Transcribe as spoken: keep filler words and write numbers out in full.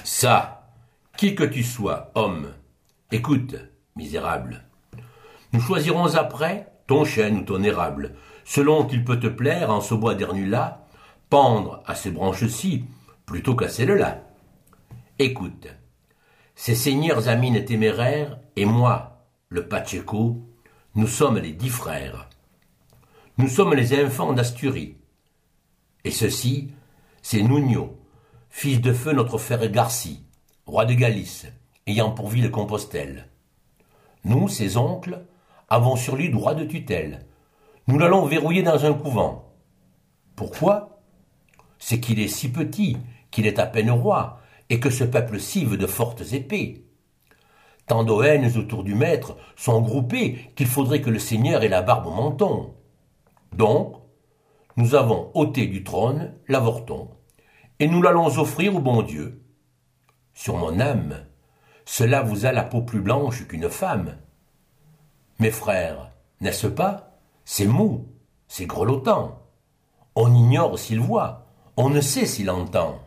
Ça, qui que tu sois, homme, écoute, misérable. Nous choisirons après ton chêne ou ton érable, selon qu'il peut te plaire en ce bois d'Ernula, pendre à ces branches-ci, plutôt qu'à celles-là. Écoute, ces seigneurs amines téméraires et moi, le Pacheco, nous sommes les dix frères. Nous sommes les enfants d'Asturie. Et ceci, c'est Nuño, fils de feu notre frère Garci, roi de Galice, ayant pour ville Compostelle. Nous, ses oncles, avons sur lui droit de tutelle. Nous l'allons verrouiller dans un couvent. Pourquoi ? C'est qu'il est si petit, qu'il est à peine roi, et que ce peuple cive de fortes épées. Tant d'Oennes autour du maître sont groupés qu'il faudrait que le seigneur ait la barbe au menton. Donc, nous avons ôté du trône l'avorton, et nous l'allons offrir au bon Dieu. Sur mon âme, cela vous a la peau plus blanche qu'une femme. Mes frères, n'est-ce pas ? C'est mou, c'est grelottant. On ignore s'il voit, on ne sait s'il entend.